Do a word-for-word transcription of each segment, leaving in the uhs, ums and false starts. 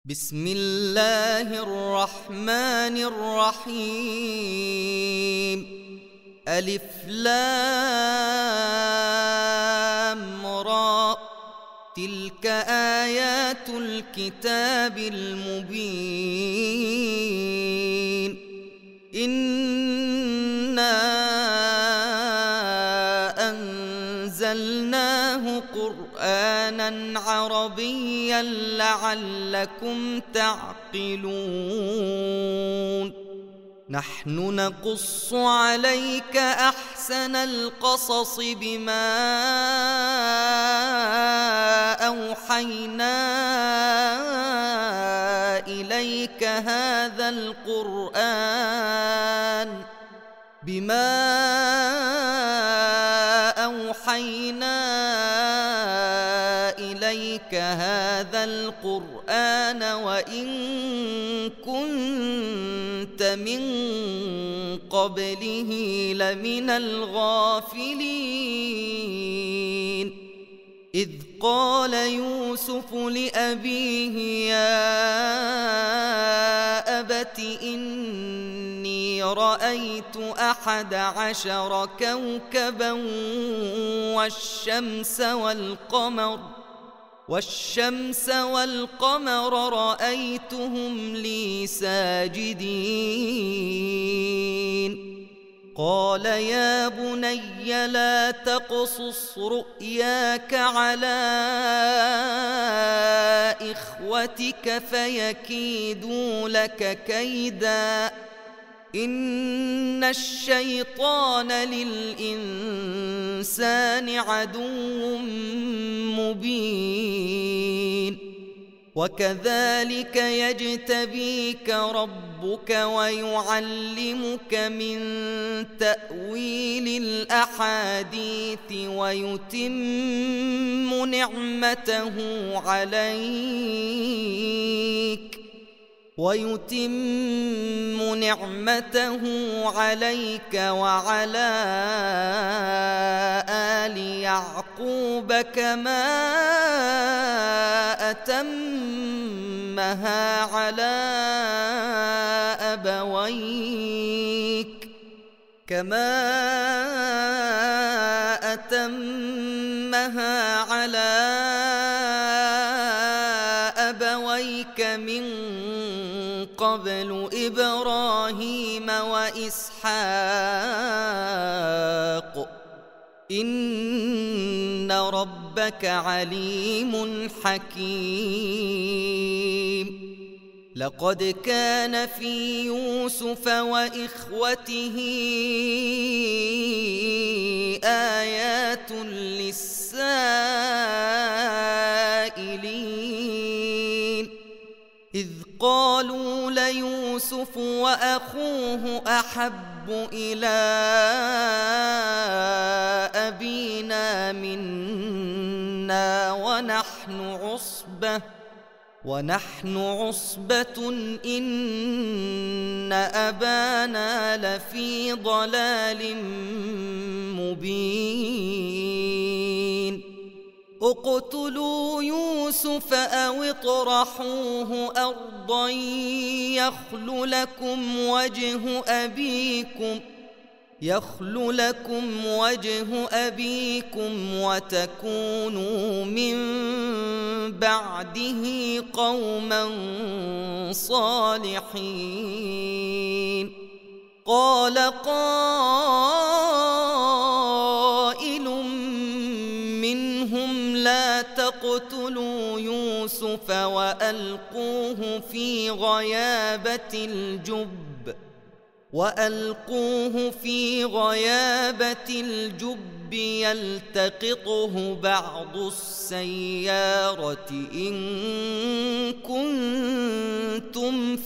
بسم الله الرحمن الرحيم. ألف لام را، تلك آيات الكتاب المبين. إنا أنزلناه قرآنا عربيا لعلكم تعقلون. نحن نقص عليك أحسن القصص بما أوحينا إليك هذا القرآن بما أوحينا إليك هذا القرآن وإن كنت من قبله لمن الغافلين. إذ قال يوسف لأبيه يا أبت إني رأيت أحد عشر كوكبا والشمس والقمر والشمس والقمر رأيتهم لي ساجدين. قال يا بني لا تقصص رؤياك على إخوتك فيكيدوا لك كيدا، إن الشيطان للإنسان عدو مبين. وكذلك يجتبيك ربك ويعلمك من تأويل الأحاديث ويتم نعمته عليك ويتم نعمته عليك وعلى آل يعقوب كما أتمها على أبويك كما أتمها على أبويك من قبل إبراهيم وإسحاق إن ربك عليم حكيم. لقد كان في يوسف وإخوته آيات للسائلين، إذ قالوا ليوسف وأخوه أحب إلى أبينا منا ونحن عصبة ونحن عصبة إن أبانا لفي ضلال مبين. اقتلوا يوسف أو اطرحوه أرضا يخل لكم وجه أبيكم يخل لكم وجه أبيكم وتكونوا من بعده قوما صالحين. قال قائل منهم لا تقتلوا يوسف وألقوه في غيابة الجب وألقوه في غيابة الجب يلتقطه بعض السيارة إن كنتم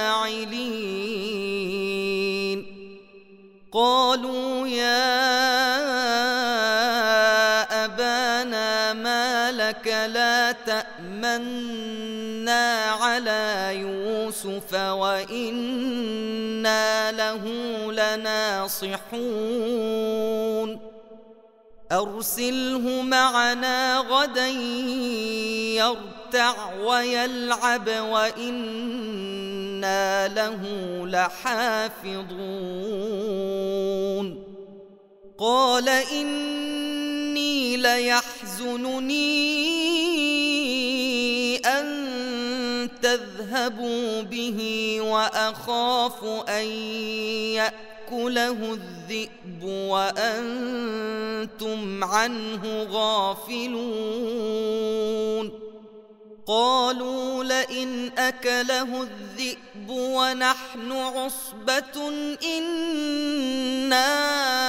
فاعلين. قالوا يا أبانا ما لك لا تأمنا على يوسف وإنا له لناصحون. أرسله معنا غدا يرتع يتمتع ويلعب وإنا له لحافظون قال إني ليحزنني أن تذهبوا به وأخاف أن يأكله الذئب وأنتم عنه غافلون قالوا لئن أكله الذئب ونحن عصبة إنا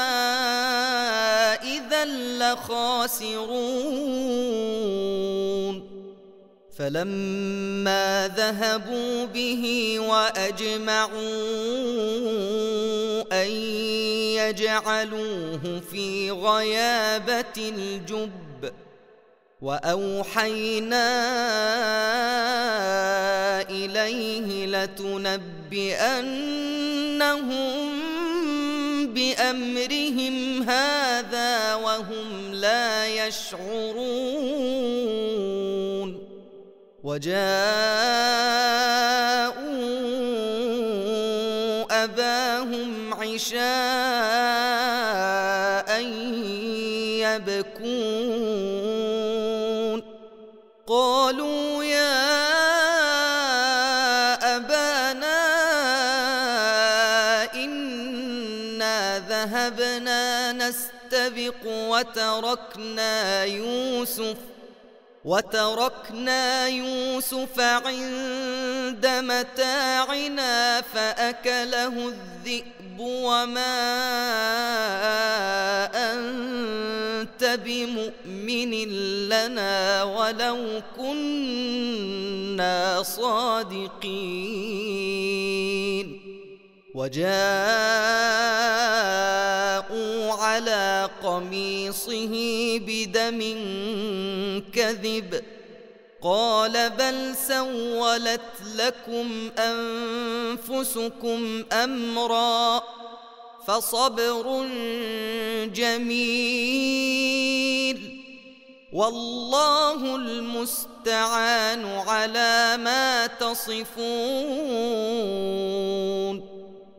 إذا لخاسرون فلما ذهبوا به وأجمعوا أن يجعلوه في غيابة الجب وأوحينا إليه لتنبئنهم بأمرهم هذا وهم لا يشعرون وجاءوا أباهم عشاء يبكون قالوا يا أبانا إنا ذهبنا نستبق وتركنا يوسف وتركنا يوسف عند متاعنا فأكله الذئب وما أنت بمؤمن لنا ولو كنا صادقين وجاءوا على قميصه بدم كذب قال بل سولت لكم أنفسكم أمرا فصبر جميل والله المستعان على ما تصفون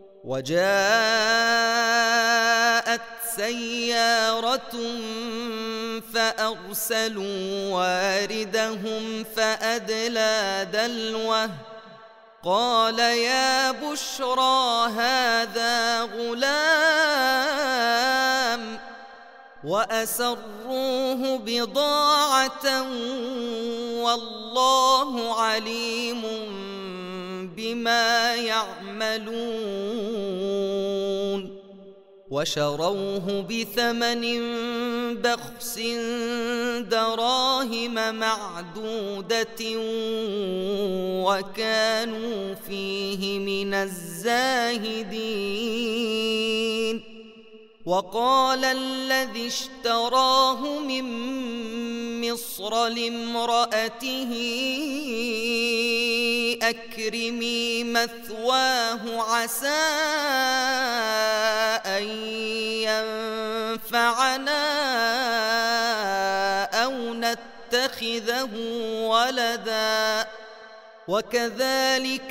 وجاءت سيارة فأرسلوا واردهم فأدلى دلوه قال يا بشرى هذا غلام وأسروه بضاعة والله عليم بما يعملون وشروه بثمن بخس دراهم معدودة وكانوا فيه من الزاهدين وقال الذي اشتراه من مصر لامرأته أكرمي مثواه عسى أن ينفعنا أو نتخذه ولدا وكذلك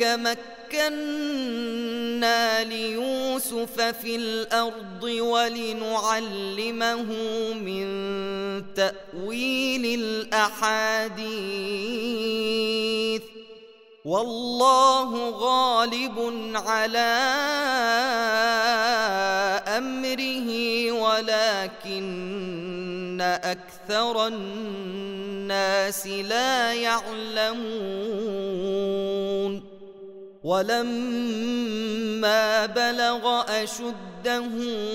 مكنا ليوسف في الأرض ولنعلمه من تأويل الأحاديث والله غالب على أمره ولكن أكثر الناس لا يعلمون ولما بلغ أشده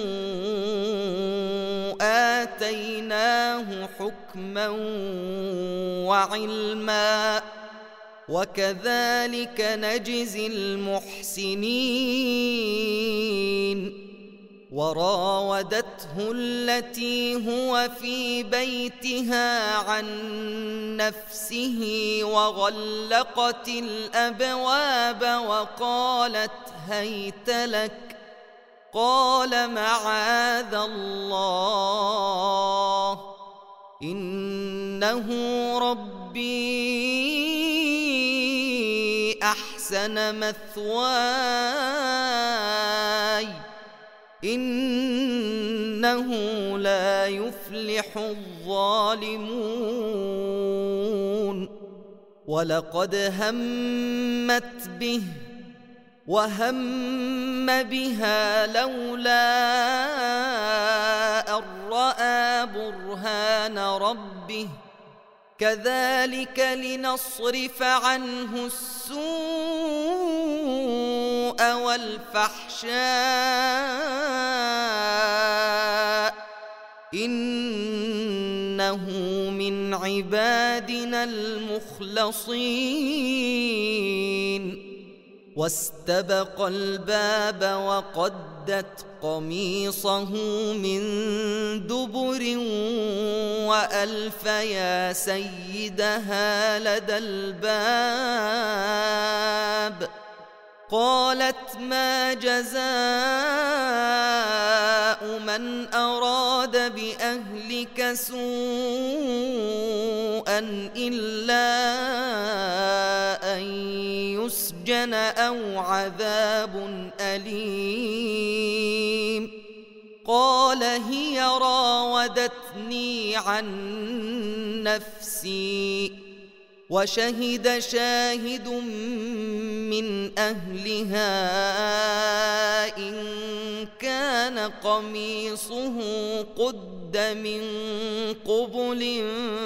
آتيناه حكما وعلما وكذلك نجزي المحسنين وراودته التي هو في بيتها عن نفسه وغلقت الأبواب وقالت هيت لك قال معاذ الله إنه ربي أحسن مثواي إنه لا يفلح الظالمون ولقد همت به وهم بها لولا أن رأى برهان ربه كذلك لنصرف عنه السوء والفحشاء إنه من عبادنا المخلصين واستبق الباب وقدت قميصه من دبر وألف يا سيدها لدى الباب قالت ما جزاء من أراد بأهلك سوءا إلا أن يسجن أو عذاب أليم قال هي راودتني عن نفسي وشهد شاهد من أهلها إن كان قميصه قد من قبل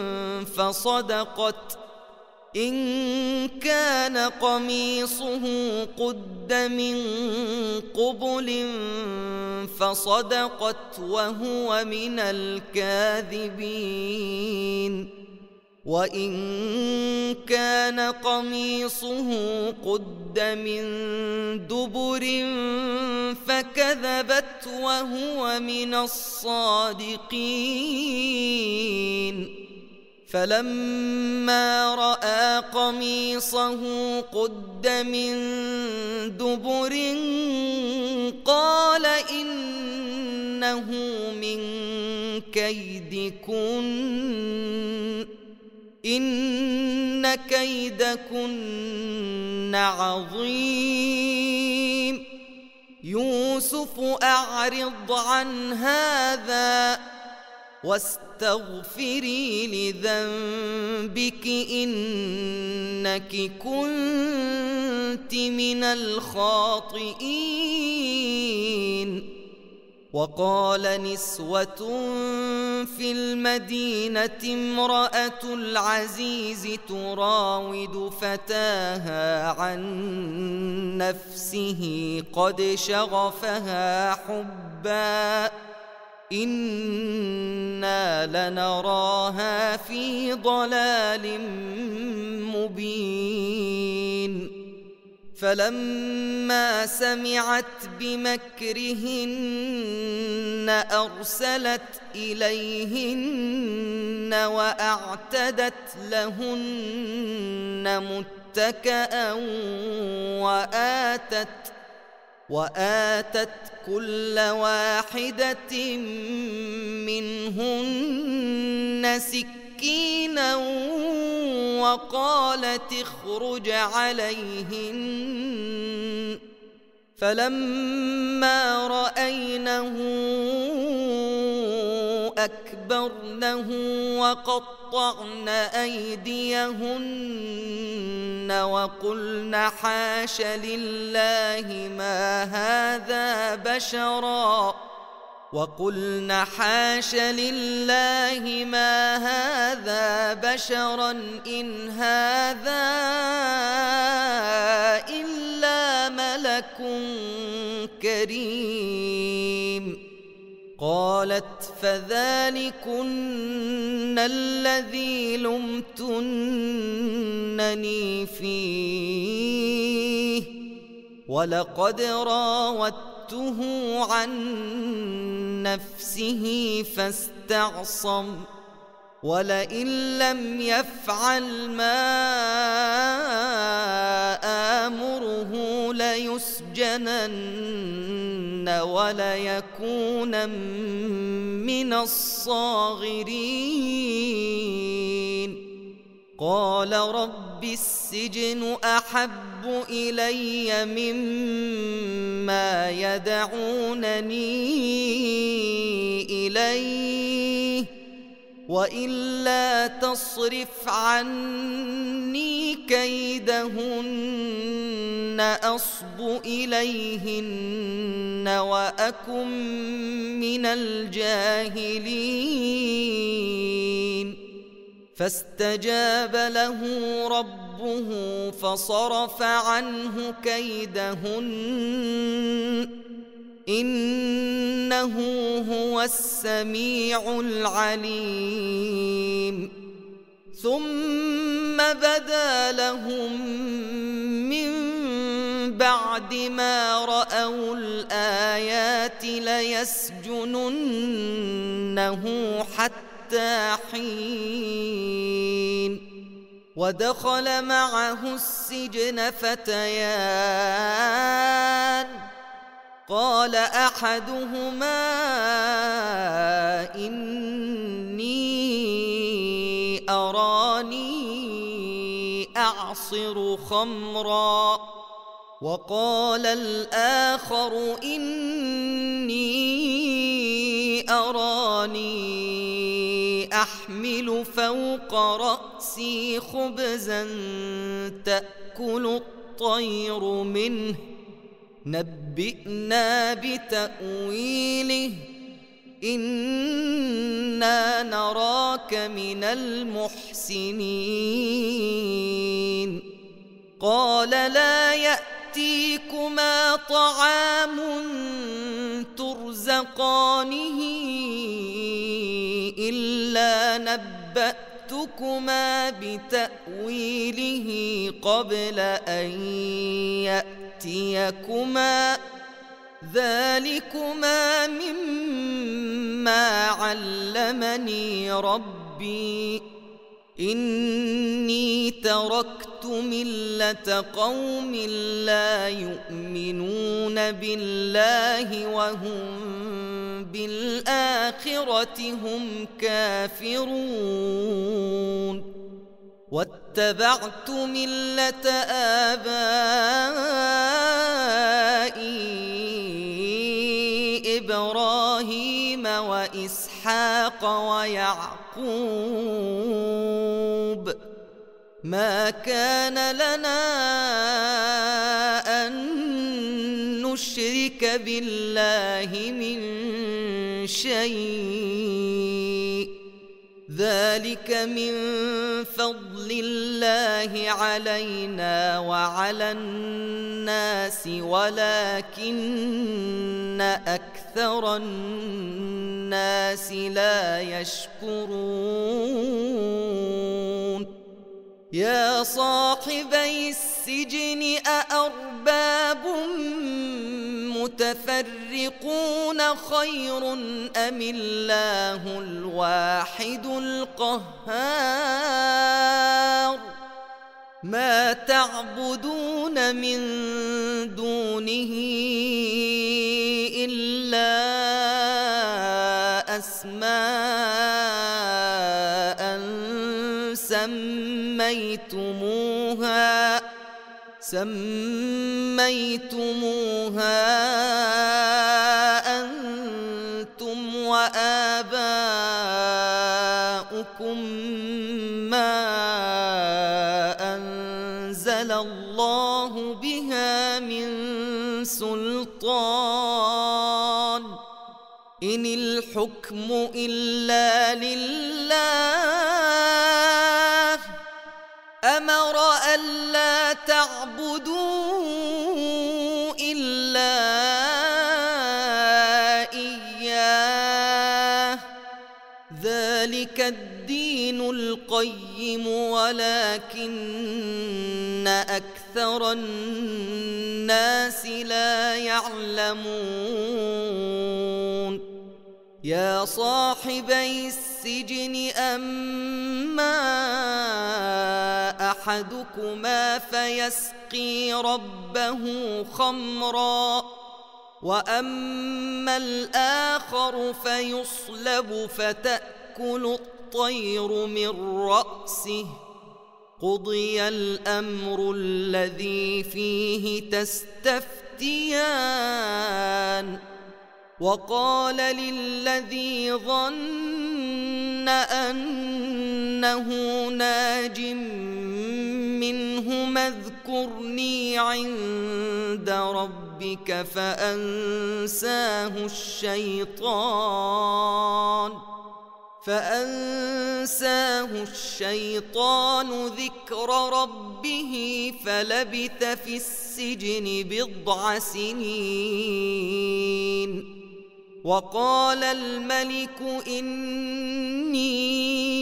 فصدقت إن كان قميصه قد من قبل فصدقت وهو من الكاذبين وإن كان قميصه قد من دبر فكذبت وهو من الصادقين فلما رأى قميصه قد من دبر قال إنه من كيدكن إن كيدكن عظيم يوسف أعرض عن هذا واستغفري لذنبك إنك كنت من الخاطئين وقال نسوة في المدينة امرأة العزيز تراود فتاها عن نفسه قد شغفها حبا إنا لنراها في ضلال مبين فلما سمعت بمكرهن أرسلت إليهن وأعتدت لهن متكأ وآتت وآتت كل واحدة منهن سكينا وقالت اخرج عليهن فلما رأينه أكبرنه وقطعن أيديهن وقلن حاش لله ما هذا بشرا وقلن حاش لله ما هذا بشرا إن هذا إلا ملك كريم قالت فذلكن الذي لمتنني فيه ولقد راودته عن نفسه فاستعصم ولئن لم يفعل ما آمره ليسجنن وليكون من الصاغرين قال رب السجن أحب إلي مما يدعونني إليه وإلا تصرف عني كيدهن أصب إليهن وأكن من الجاهلين فاستجاب له ربه فصرف عنه كيدهن إنه هو السميع العليم ثم بدا لهم من بعد ما رأوا الآيات ليسجننه حتى حين ودخل معه السجن فتيان قال أحدهما إني أراني أعصر خمرا وقال الآخر إني أراني أحمل فوق رأسي خبزا تأكل الطير منه نبئنا بتأويله إنا نراك من المحسنين قال لا يأتيكما طعام ترزقانه إلا نبأتكما بتأويله قبل أن يأتيكما ذلكما مما علمني ربي إني تركت ملة قوم لا يؤمنون بالله وهم بالآخرة هم كافرون واتبعت ملة آبائي إبراهيم وإسحاق ويعقوب ما كان لنا أن نشرك بالله من شيء ذلك من فضل الله علينا وعلى الناس ولكن أكثر الناس لا يشكرون يا صاحبي السجن أأرباب متفرقون خير أم الله الواحد القهار ما تعبدون من دونه إلا أسماء سميتموها سميتموها أنتم وآباؤكم ما أنزل الله بها من سلطان إن الحكم إلا لله أمر ألا تعبدوا إلا إياه ذلك الدين القيم ولكن أكثر الناس لا يعلمون يا صاحبي السجن أما أحدكما فيسقي ربه خمرا وأما الآخر فيصلب فتأكل الطير من رأسه قضي الأمر الذي فيه تستفتيان وقال للذي ظن أنه ناج منهما اذكرني عند ربك فأنساه الشيطان فأنساه الشيطان ذكر ربه فلبث في السجن بضع سنين وقال الملك إني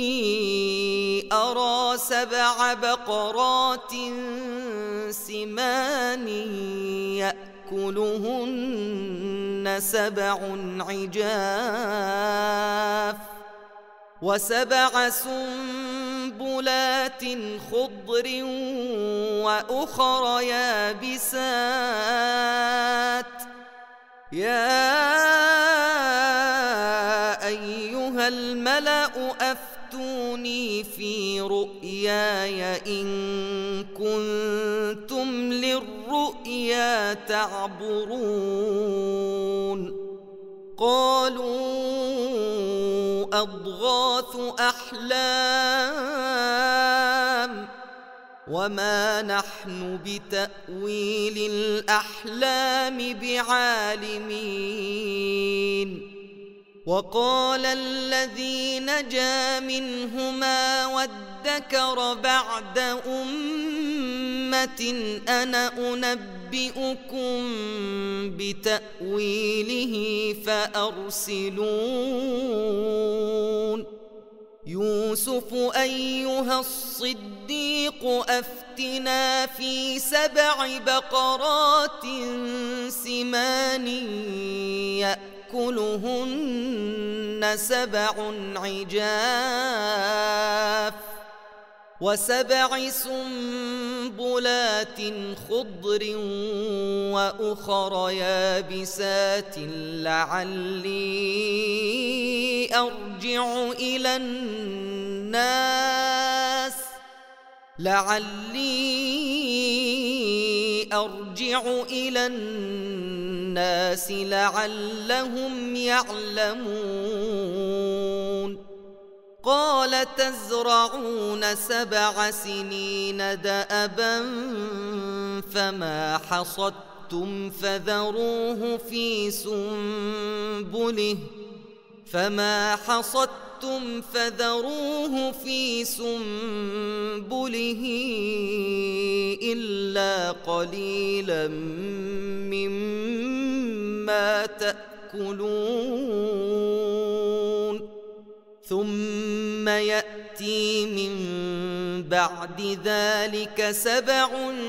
أرى سبع بقرات سمان يأكلهن سبع عجاف وسبع سنبلات خضر وأخر يابسات يا أيها الملأ أفتوني في رؤياي إن كنتم للرؤيا تعبرون قالوا أضغاث أحلام وما نحن بتأويل الأحلام بعالمين وقال الذي نجا منهما وادكر بعد أمة أنا أنبئكم بتأويله فأرسلون يوسف أيها الصديق أفتنا في سبع بقرات سمان يأكلهن سبع عجاف وسبع سنبلات خضر وأخر يابسات لعلي أرجع إلى الناس لعلي أرجع إلى الناس لعلهم يعلمون قال تزرعون سبع سنين دأبا فما حصدتم فذروه في سنبله فما حصدتم فذروه في سنبله إلا قليلا مما تأكلون ثم يأتي من بعد ذلك سبع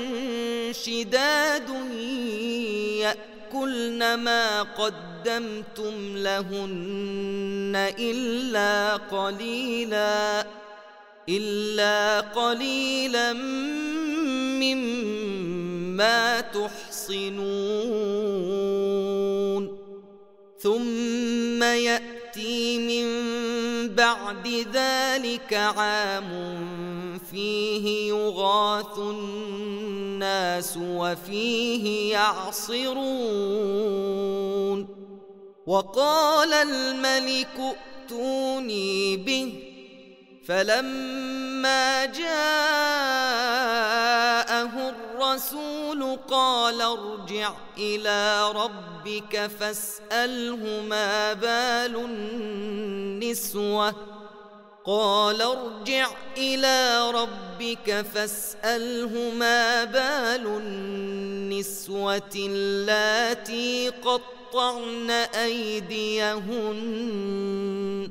شداد يأكلن ما قدمتم لهن إلا قليلا إلا قليلا مما تحصنون ثم يأتي من بعد ذلك عام فيه يغاث الناس وفيه يعصرون وقال الملك ائتوني به فلما جاءه الرسول قال ارجع إلى ربك فاسأله ما بال النسوة قال ارجع إلى ربك فاسأله ما بال النسوة اللاتي قطعن أيديهن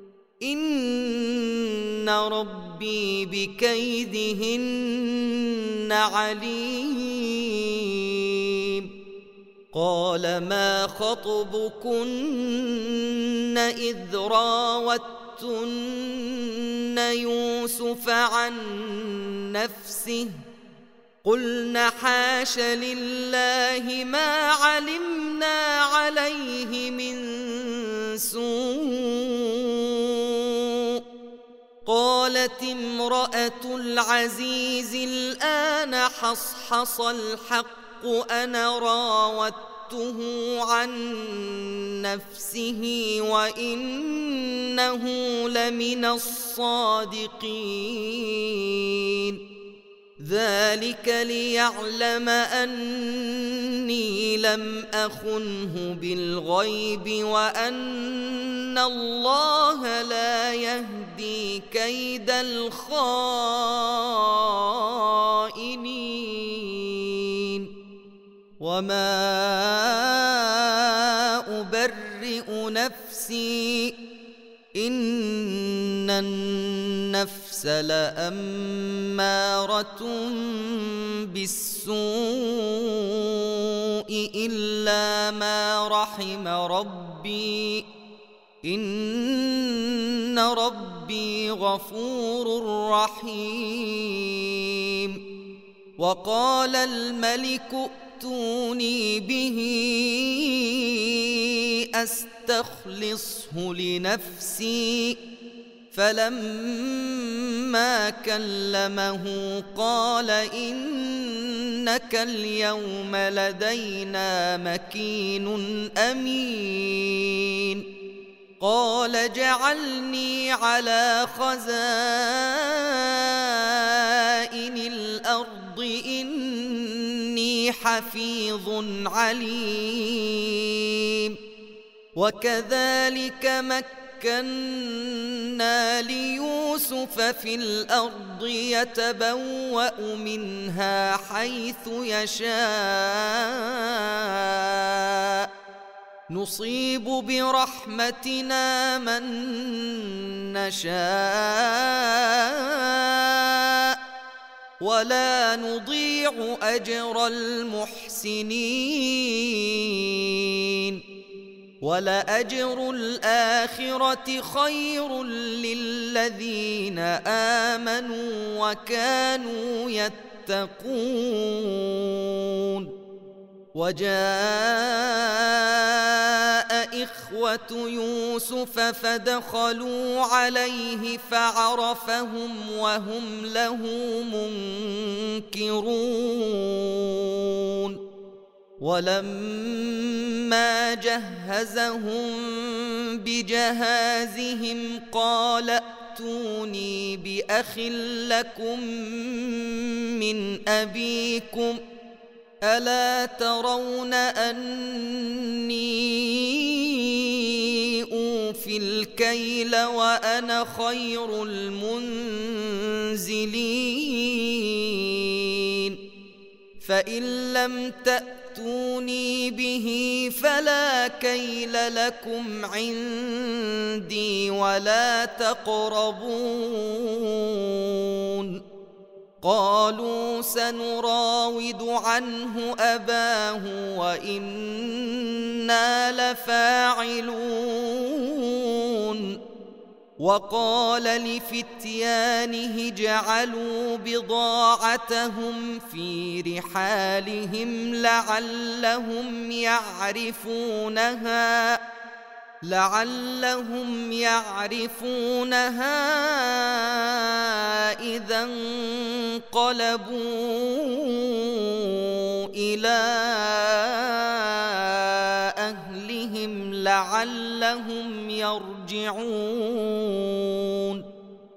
إن ربي بكيدهن عليم قال ما خطبكن إذ راوتن يوسف عن نفسه قلنا حاش لله ما علمنا عليه من سوء. قالت امرأة العزيز الآن حصحص الحق أنا راودته عن نفسه وإنه لمن الصادقين. ذلك ليعلم أني لم أخنه بالغيب وأن الله لا يهدي كيد الخائنين. وما أبرئ نفسي إن النفس لأمارة بالسوء إلا ما رحم ربي إن ربي غفور رحيم. وقال الملك ائتوني به أستخلصه لنفسي. فلما كلمه قال إنك اليوم لدينا مكين أمين. قال جعلني على خزائن الأرض إني حفيظ عليم. وكذلك مكنا ليوسف في الأرض يتبوأ منها حيث يشاء نصيب برحمتنا من نشاء ولا نضيع أجر المحسنين. ولأجر الآخرة خير للذين آمنوا وكانوا يتقون. وجاء إخوة يوسف فدخلوا عليه فعرفهم وهم له منكرون. ولما جهزهم بجهازهم قال ائتوني بأخ لكم من أبيكم ألا ترون أني أوفي الكيل وأنا خير المنزلين. فإن لم تأتوني به فلا كيل لكم عندي ولا تقربون. قالوا سنراود عنه أباه وإنا لفاعلون. وقال لفتيانه جعلوا بضاعتهم في رحالهم لعلهم يعرفونها لعلهم يعرفونها إذا انقلبوا إلى أهلهم لعلهم يرجعون.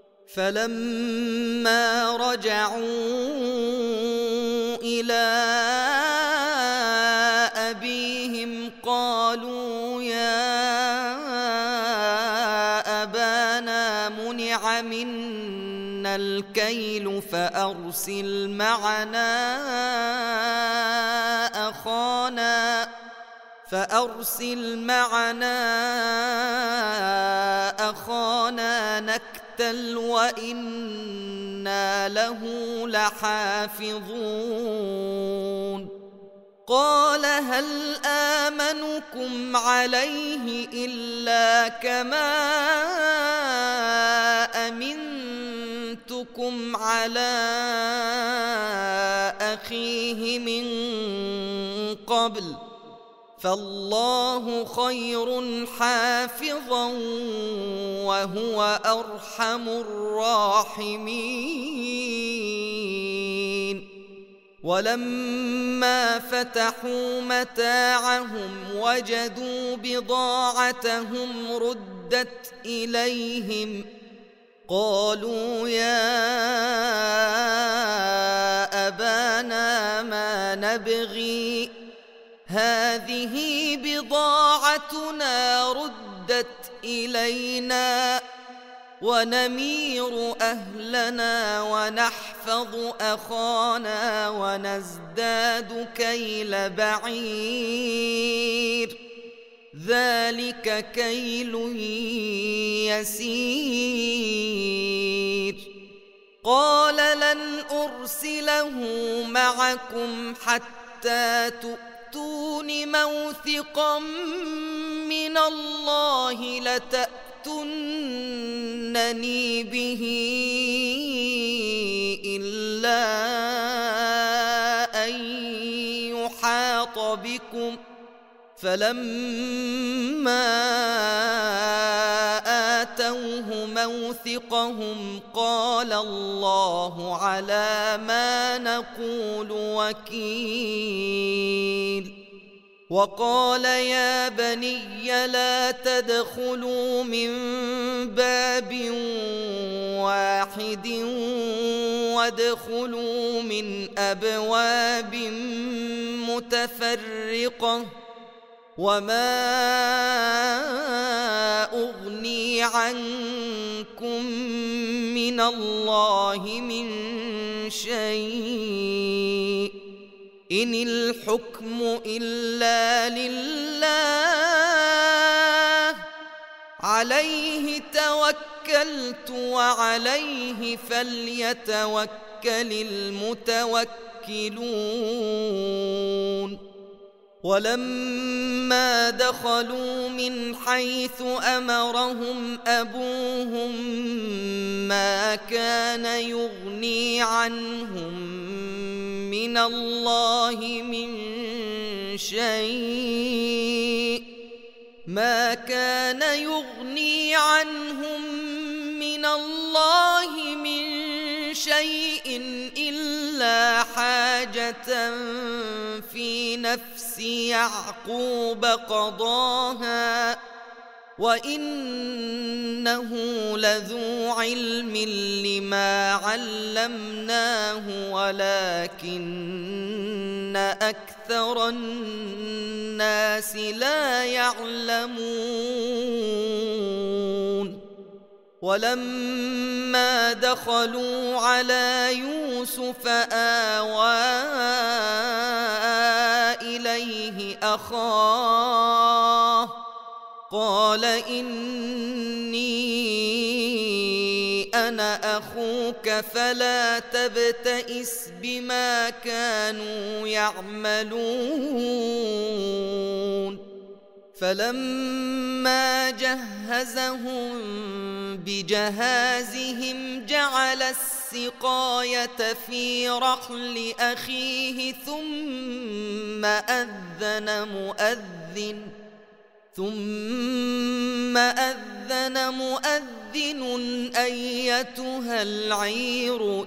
فلما رجعوا إلى أبيهم قالوا يا أبانا منع منا الكيل فأرسل معنا أخانا فأرسل معنا أخانا نكتل وإنا له لحافظون. قال هل آمنكم عليه إلا كما أمنتكم على أخيه من قبل فالله خير حافظا وهو أرحم الراحمين. ولما فتحوا متاعهم وجدوا بضاعتهم ردت إليهم قالوا يا أبانا ما نبغي هذه بضاعتنا ردت إلينا ونمير أهلنا ونحفظ أخانا ونزداد كيل بعير ذلك كيل يسير. قال لن أرسله معكم حتى تؤتون موثقا من الله لتأتونني به إلا أن يحاط بكم فلما آتوه موثقهم قال الله على ما نقول وكيل. وقال يا بني لا تدخلوا من باب واحد وادخلوا من أبواب متفرقة وما أغني عنكم من الله من شيء إن الحكم إلا لله عليه توكلت وعليه فليتوكل المتوكلون. ولما دخلوا من حيث أمرهم أبوهم ما كان يغني عنهم من الله من شيء ما كان يغني عنهم من الله من شيء إلا حاجة في نفس يعقوب قضاها وإنه لذو علم لما علمناه ولكن أكثر الناس لا يعلمون. ولما دخلوا على يوسف آوى إليه أخاه قال إني أنا أخوك فلا تبتئس بما كانوا يعملون. فلما جهزهم بجهازهم جعل السقاية في رحل أخيه ثم أذن مؤذن ثم أذن مؤذن أيتها العير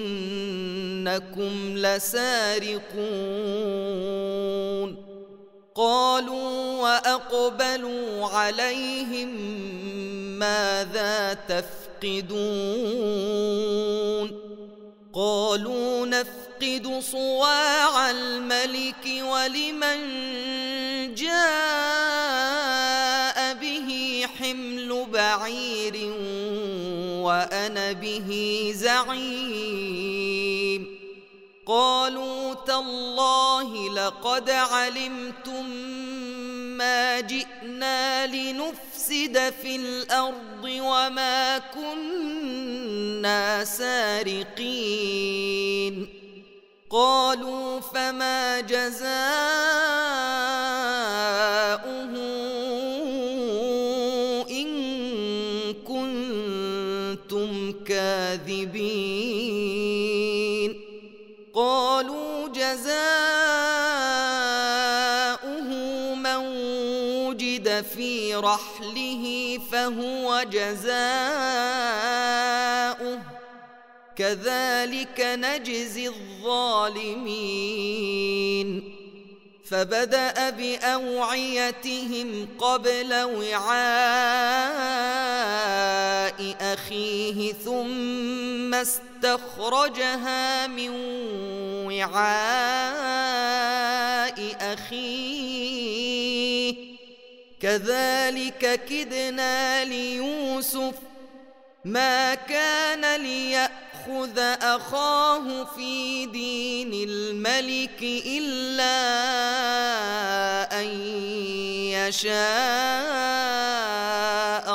إنكم لسارقون. قالوا وأقبلوا عليهم ماذا تفقدون قالوا نفقد صواع الملك ولمن جاء به حمل بعير وأنا به زعيم. قالوا تالله لقد علمتم ما جئنا لنفسد في الأرض وما كنا سارقين. قالوا فما جزاؤه إن كنتم كاذبين. قالوا جزاؤه من وجد في رحله فهو جزاؤه كذلك نجزي الظالمين فبدأ بأوعيتهم قبل وعاء أخيه ثم استخرجها من وعاء أخيه كذلك كدنا ليوسف ما كان ليأخذ أخاه في دين الملك إلا أن يشاء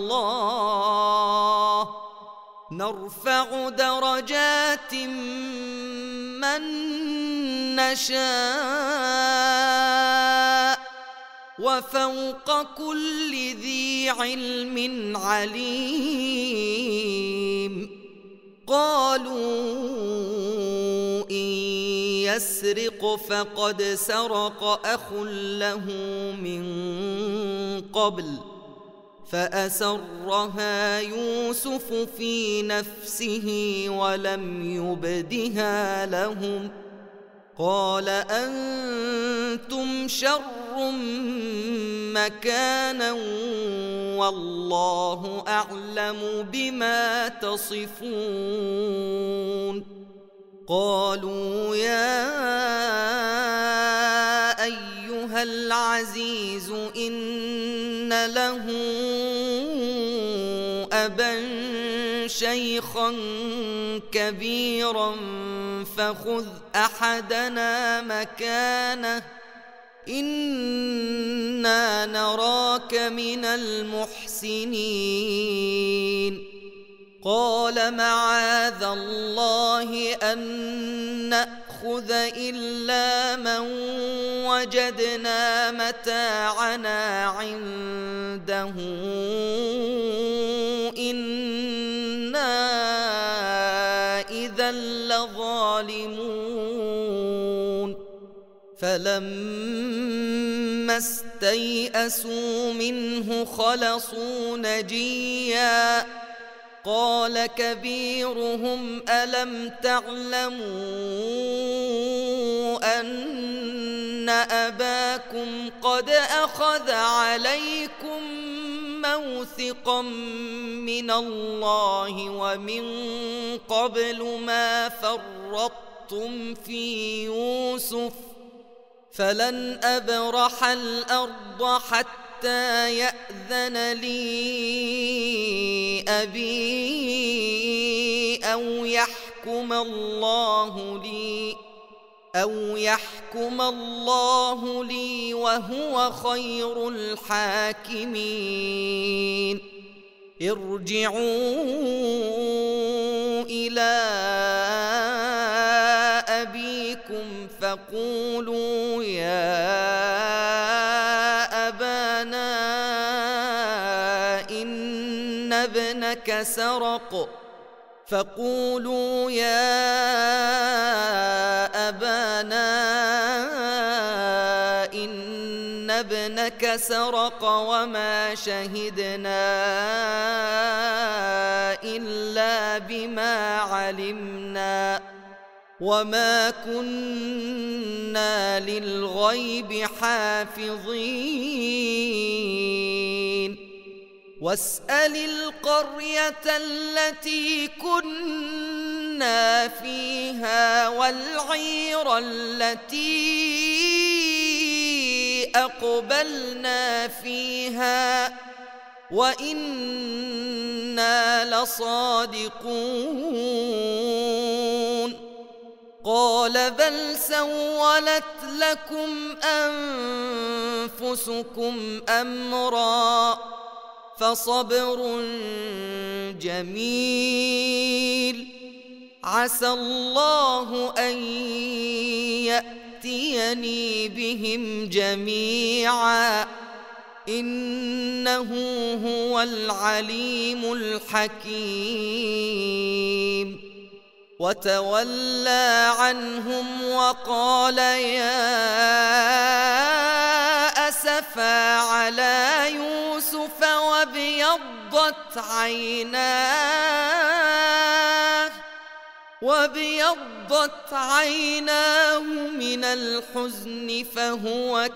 الله نرفع درجات من نشاء وفوق كل ذي علم عليم قالوا إن يسرق فقد سرق أخ له من قبل فأسرها يوسف في نفسه ولم يبدها لهم قال أنتم شر مكانا والله أعلم بما تصفون قالوا يا أيها العزيز إن له أبا شيخا كبيرا فخذ أحدنا مكانه إنا نراك من المحسنين قال معاذ الله أن نأخذ إلا من وجدنا متاعنا عنده إنا إذا لظالمون فلما استيئسوا منه خلصوا نجيا قال كبيرهم ألم تعلموا أن أباكم قد أخذ عليكم موثقا من الله ومن قبل ما فرطتم في يوسف فلن أبرح الأرض حتى يأذن لي أبي أو يحكم الله لي أو يحكم الله لي وهو خير الحاكمين ارجعوا إلى أبيكم فقولوا يا أبانا إن ابنك سرق فقولوا يا أبانا إن ابنك سرق وما شهدنا إلا بما علمنا وما كنا للغيب حافظين واسأل القرية التي كنا فيها والعير التي أقبلنا فيها وإنا لصادقون قال بل سولت لكم أنفسكم أمرا فصبر جميل عسى الله أن يأتيني بهم جميعا إنه هو العليم الحكيم وتولى عنهم وقال يا أسفا على يوسف وابيضت عيناه وابيضت عيناه من الحزن فهو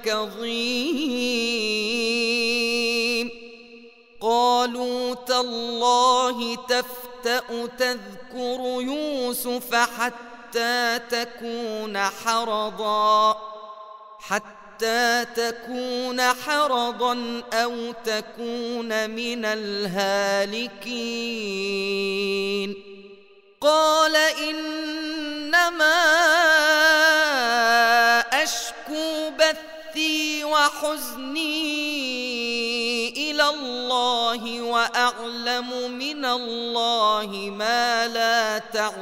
كظيم قالوا تالله تفتأ تذكر يوسف حتى تكون حرضا حتى تكون حرضا أو تكون من الهالكين قال إنما أشكو بثي وحزني إلى الله وأعلم من الله ما لا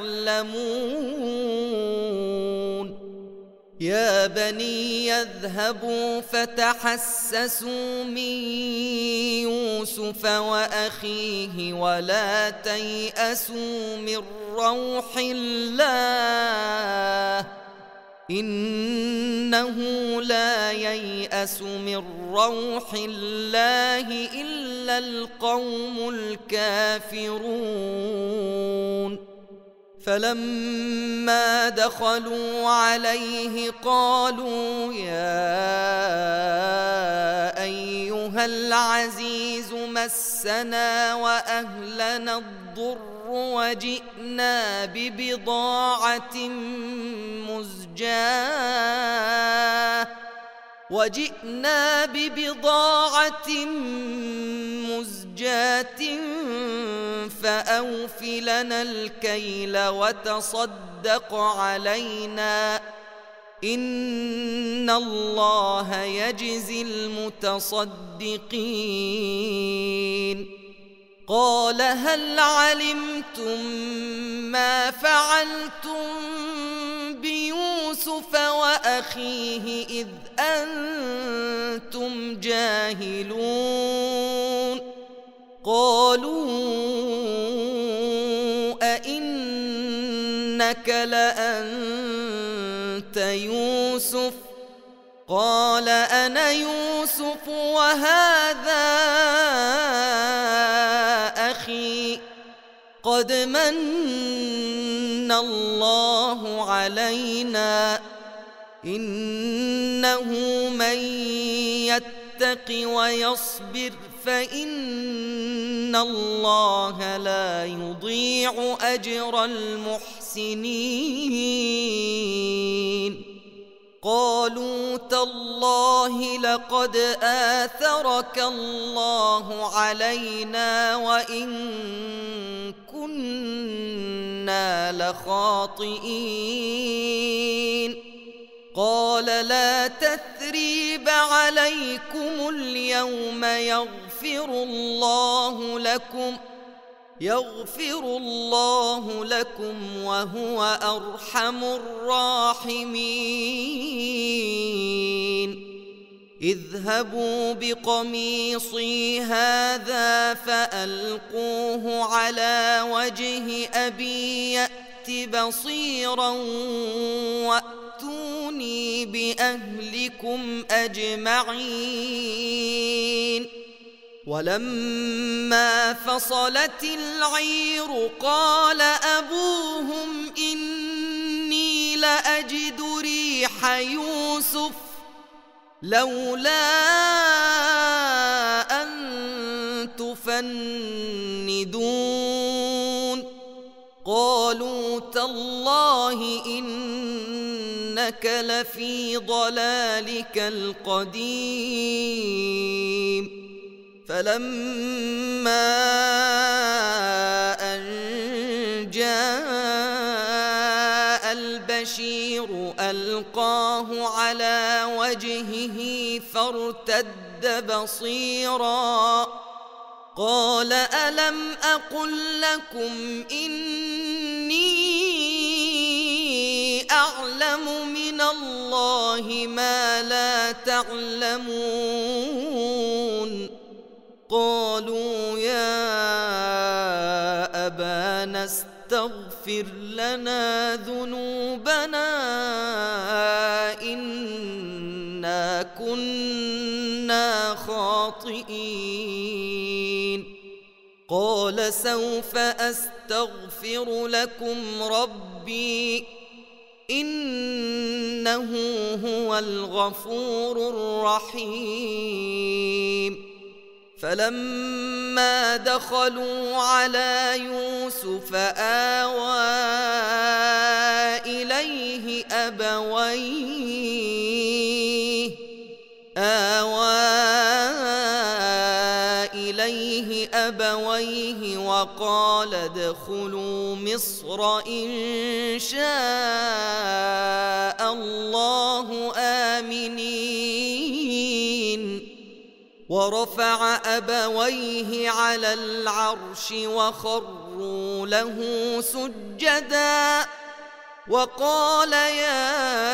تعلمون يا بني يذهبوا فتحسسوا من يوسف وأخيه ولا تيأسوا من روح الله إنه لا ييأس من روح الله إلا القوم الكافرون فلما دخلوا عليه قالوا يا أيها العزيز مسنا وأهلنا الضر وجئنا ببضاعة مزجاة وجئنا ببضاعة مزجاة فأوف لنا الكيل وتصدق علينا إن الله يجزي المتصدقين قال هل علمتم ما فعلتم بيوسف وأخيه إذ أنتم جاهلون قالوا أئنك لأنت يوسف قال أنا يوسف وهذا أخي قد من الله علينا إنه من يتق ويصبر فإن الله لا يضيع أجر المحسنين قالوا تالله لقد آثرك الله علينا وإن كنا لخاطئين قال لا تثريب عليكم اليوم يغفر الله لكم يغفر الله لكم وهو أرحم الراحمين اذهبوا بقميصي هذا فألقوه على وجه أبي يأت بصيرا وأتوني بأهلكم أجمعين ولما فصلت العير قال أبوهم إني لأجد ريح يوسف لولا أن تفندون قالوا تالله إنك لفي ضلالك القديم فلما أن جاء البشير ألقاه على وجهه فارتد بصيرا قال ألم أقل لكم إني أعلم من الله ما لا تعلمون قالوا يا أبانا استغفر فاغفر لنا ذنوبنا إنا كنا خاطئين. قال سوف أستغفر لكم ربي إنه هو الغفور الرحيم. فلما دخلوا على يوسف آوى إليه أبويه آوى إليه أبويه وقال ادخلوا مصر إن شاء الله آمنين. ورفع أبويه على العرش وخروا له سجدا وقال يا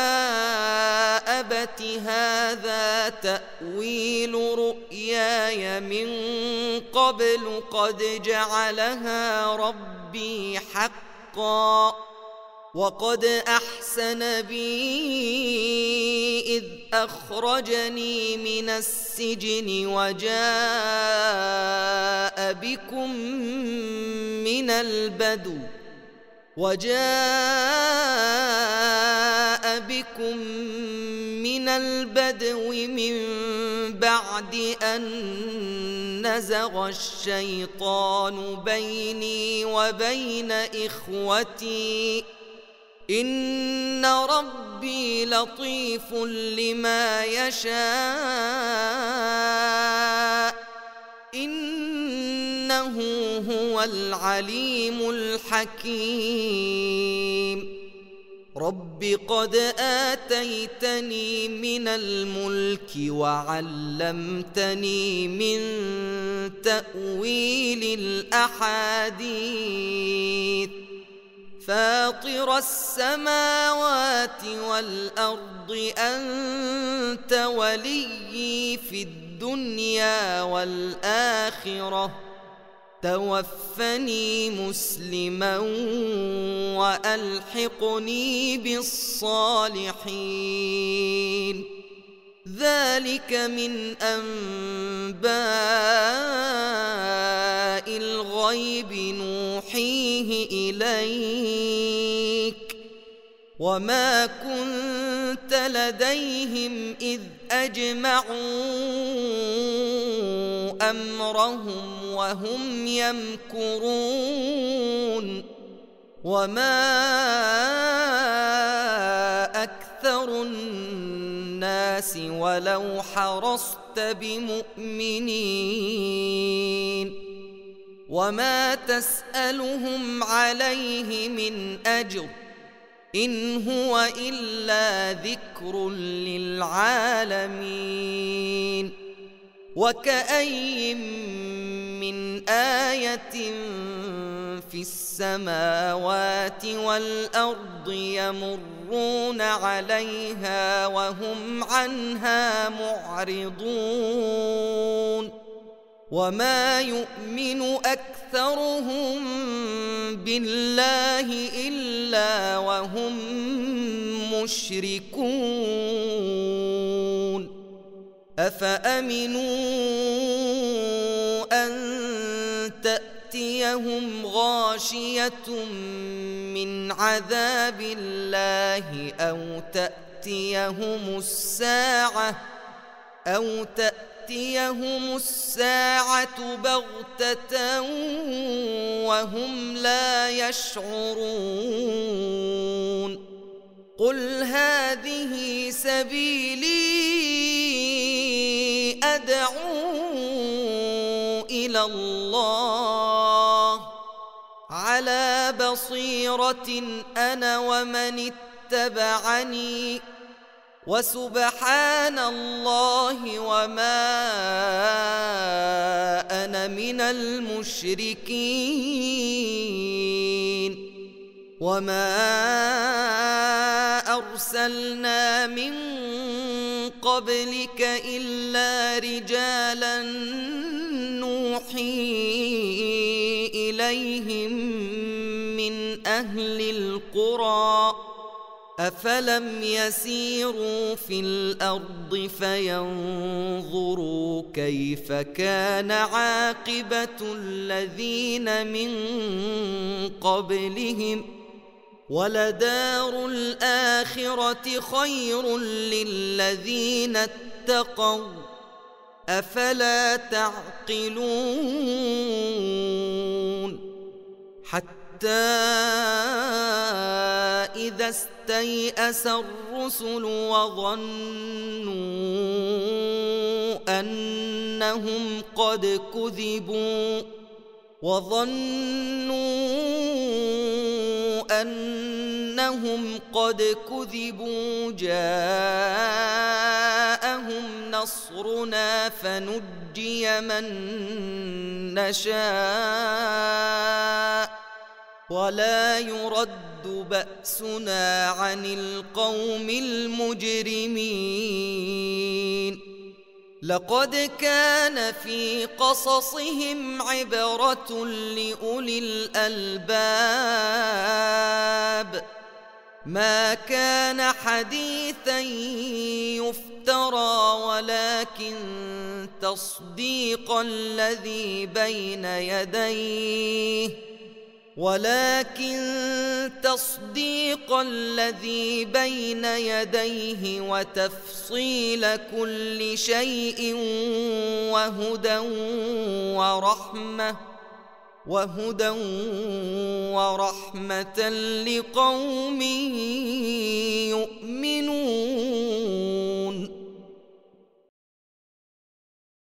أبت هذا تأويل رؤياي من قبل قد جعلها ربي حقا وقد أحسن بي إذ أخرجني من السجن وجاء بكم من البدو وجاء بكم من البدو من بعد أن نزغ الشيطان بيني وبين إخوتي إن ربي لطيف لما يشاء إنه هو العليم الحكيم. رب قد آتيتني من الملك وعلمتني من تأويل الأحاديث فاطر السماوات والأرض أنت وليي في الدنيا والآخرة توفني مسلما وألحقني بالصالحين. ذلك من أنباء الغيب نوحيه إليك وما كنت لديهم إذ أجمعوا أمرهم وهم يمكرون وما أكثر الناس ولو حرصت بمؤمنين وما تسألهم عليه من أجر إن هو إلا ذكر للعالمين. وكأي من آية في السماوات والأرض يمرون عليها وهم عنها معرضون وما يؤمن أكثرهم بالله إلا وهم مشركون. أفأمنوا أن تأتيهم غاشية من عذاب الله أو تأتيهم الساعة أو تأتيهم الساعة بغتة وهم لا يشعرون. قل هذه سبيلي أدعو إلى الله على بصيرة أنا ومن اتبعني وسبحان الله وما أنا من المشركين. وما أرسلنا من قبلك إلا رجالا نوحي إليهم من أهل القرى أفلم يسيروا في الأرض فينظروا كيف كان عاقبة الذين من قبلهم ولدار الآخرة خير للذين اتقوا أفلا تعقلون حتى إذا استيأس الرسل وظنوا أنهم قد كذبوا وظنوا أنهم قد كذبوا جاءهم نصرنا فنجي من نشاء ولا يرد بأسنا عن القوم المجرمين لقد كان في قصصهم عبرة لأولي الألباب ما كان حديثا يفترى ولكن تصديق الذي بين يديه ولكن تصديق الذي بين يديه وتفصيل كل شيء وهدى ورحمة وهدى ورحمة لقوم يؤمنون